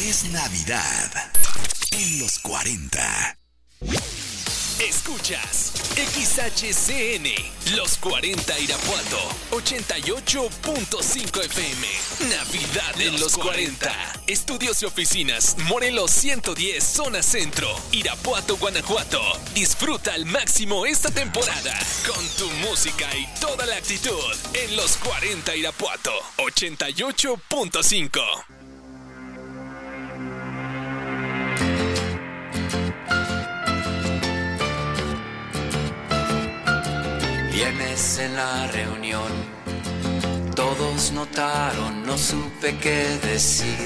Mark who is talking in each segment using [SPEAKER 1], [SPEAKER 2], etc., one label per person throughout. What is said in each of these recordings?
[SPEAKER 1] Es Navidad en los 40.
[SPEAKER 2] Escuchas XHCN, Los 40 Irapuato, 88.5 FM. Navidad en los 40. Estudios y oficinas, Morelos 110, zona centro, Irapuato, Guanajuato. Disfruta al máximo esta temporada con tu música y toda la actitud en Los 40 Irapuato, 88.5.
[SPEAKER 3] Viernes en la reunión, todos notaron, no supe qué decir.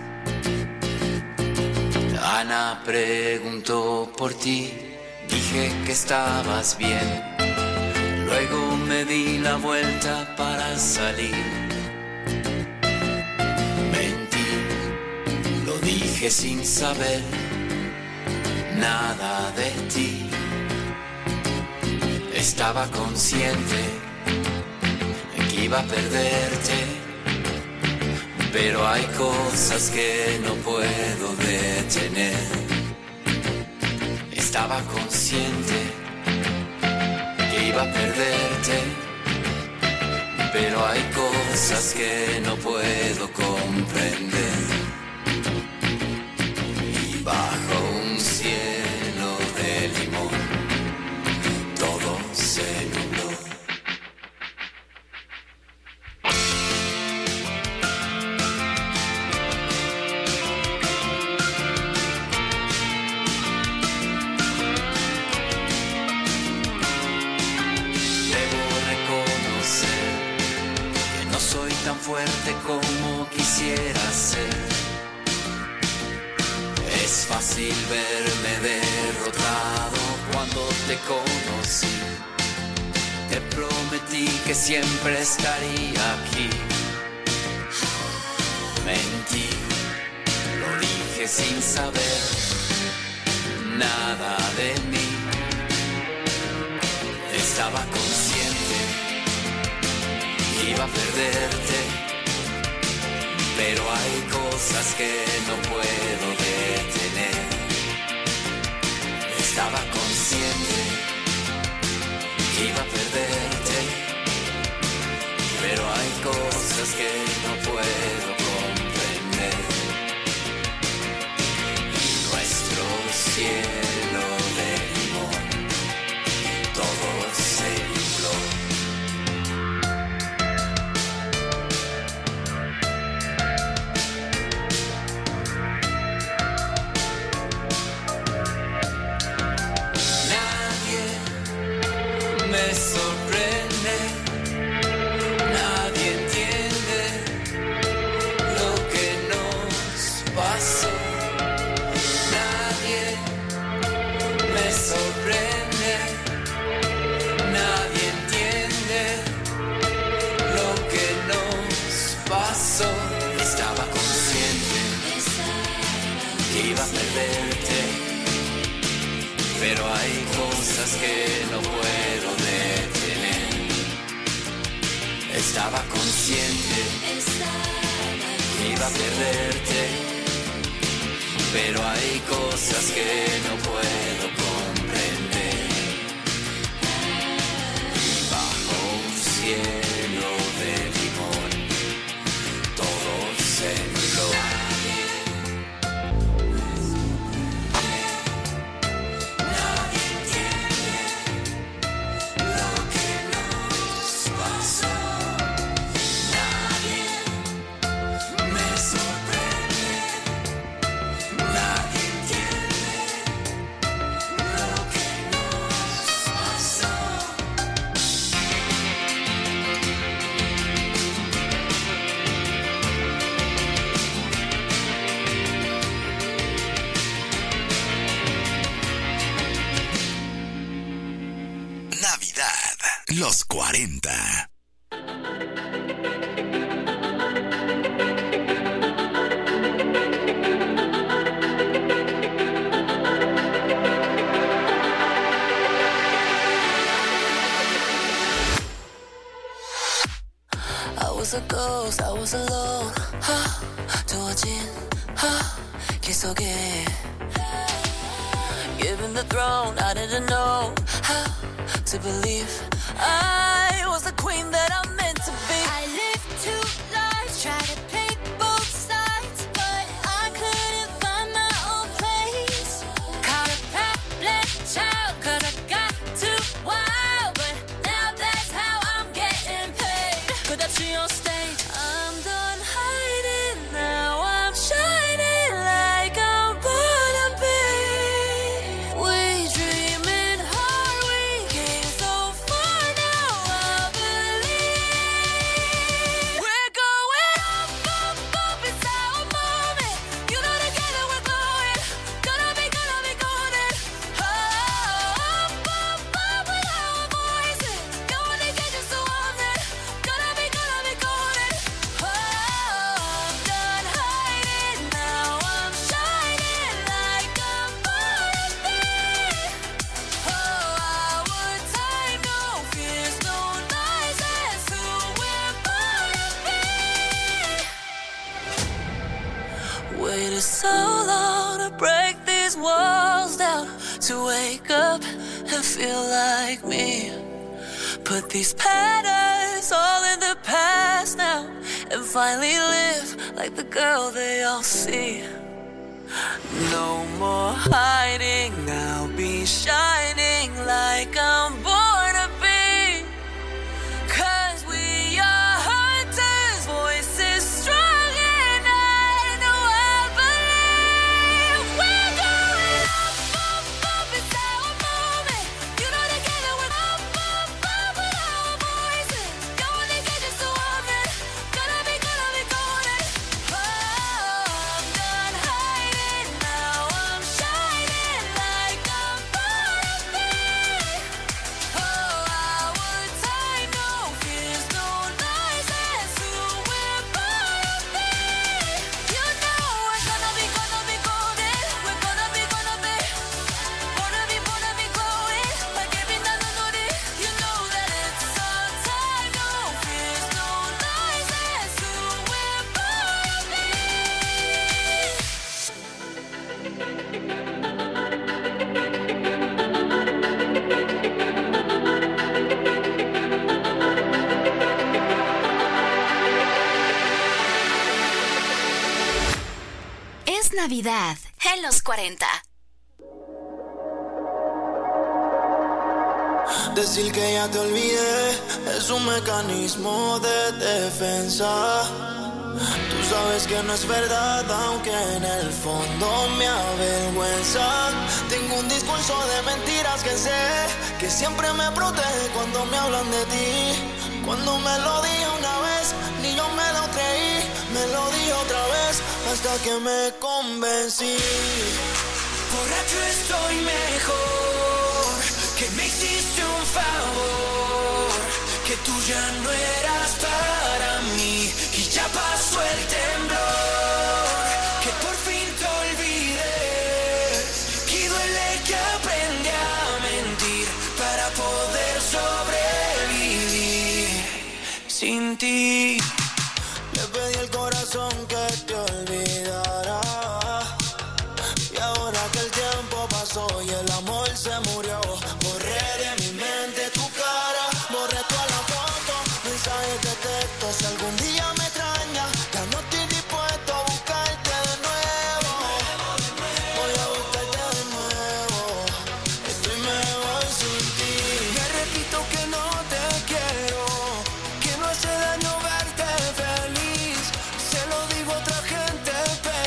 [SPEAKER 3] Ana preguntó por ti, dije que estabas bien. Luego me di la vuelta para salir. Mentí, lo dije sin saber nada de ti. Estaba consciente que iba a perderte, pero hay cosas que no puedo detener. Estaba consciente que iba a perderte, pero hay cosas que no puedo comprender. Y bajo un cielo de limón todo se nubló. Debo reconocer que no soy tan fuerte como quisiera ser. Es fácil verme derrotado cuando te conocí. Te prometí que siempre estaría aquí. Mentí, lo dije sin saber nada de mí. Estaba consciente que iba a perderte, pero hay cosas que no puedo detener. Estaba consciente que iba a perderte, pero hay cosas que no puedo comprender. Y nuestro cielo de limón todo se nubló. Me sorprende, nadie entiende lo que nos pasó. Nadie me sorprende, nadie entiende lo que nos pasó. Estaba consciente que iba a perderte, pero hay cosas que no puedo detener. Estaba consciente que iba a perderte, pero hay cosas que no puedo comprender. Y bajo un cielo de limón todo se nubló.
[SPEAKER 1] Los 40.
[SPEAKER 4] I was a ghost, I was alone. 두어진
[SPEAKER 3] 계속해. Given the throne, I didn't know how to believe I was the queen that I'm meant to be.
[SPEAKER 4] I lived two lives, tried to pick both sides, but I couldn't find my own place. Caught a pet child, 'cause I got too wild, but now that's how I'm getting paid.
[SPEAKER 3] 끝없이 on stage, I'm done hiding, now I'm shining like I'm born to be. We dreaming hard, we came so far, now I believe we're going up, up, up, it's our moment. You know together we're going, gonna be golden. Oh, up, up, up with our voices. You only get just so often, gonna be golden. Oh, I'm done hiding, now I'm shining like I'm born to be. Oh, our time, no fears, no lies, that's who we're born to be. Waited so long to break these walls down, to wake up and feel like me. Put these patterns all in the past now, and finally live like the girl they all see. No more hiding, I'll be shining like I'm born to be. 'Cause we are hunters, voices strong, and I know I believe we're going up, up, up, it's our moment. You know together we're up, up, up with our voices. You only get just so often, gonna be golden. Oh, I'm done hiding, now I'm shining like I'm born to be. Oh, our time, no fears, no lies, that's who we're born to be. You know we're gonna be golden. We're gonna be glowing like every nanonori. You know that it's our time, no fears, no lies, that's who we're born to be.
[SPEAKER 4] Es Navidad en los 40.
[SPEAKER 5] Decir que ya te olvidé es un mecanismo de defensa. Tú sabes que no es verdad, aunque en el fondo me avergüenza. Tengo un discurso de mentiras que sé que siempre me protege cuando me hablan de ti. Cuando me lo dije una vez, ni yo me lo creí. Me lo dije otra vez hasta que me convencí.
[SPEAKER 6] Borracho estoy mejor, que me hiciste un favor, que tú ya no eras para mí y ya pasó el temblor, que por fin te olvidé y duele que aprendí a mentir para poder sobrevivir sin ti.
[SPEAKER 5] Le pedí al corazón que te olvidara, y ahora que el tiempo pasó y el amor se murió, borré de mi mente tu cara, borré todas las fotos, mensajes de texto. Si algún día me extrañas, ya no estoy dispuesto a buscarte de nuevo. Voy a buscarte de nuevo, estoy mejor sin ti.
[SPEAKER 6] Me repito que no te quiero, que no hace daño verte feliz. Se lo digo a otra gente, pero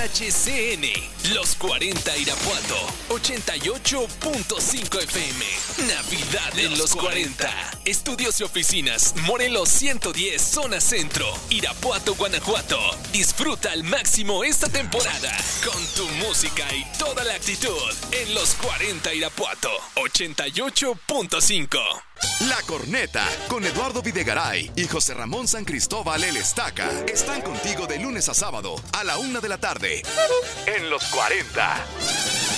[SPEAKER 2] HCN, Los 40 Irapuato, 88.5 FM. Navidad en los 40. Estudios y oficinas, Morelos 110, zona centro, Irapuato, Guanajuato. Disfruta al máximo esta temporada con tu música y toda la actitud en Los 40 Irapuato, 88.5.
[SPEAKER 1] La Corneta, con Eduardo Videgaray y José Ramón San Cristóbal el Estaca, están contigo de lunes a sábado a la 1 de la tarde. En Los 40.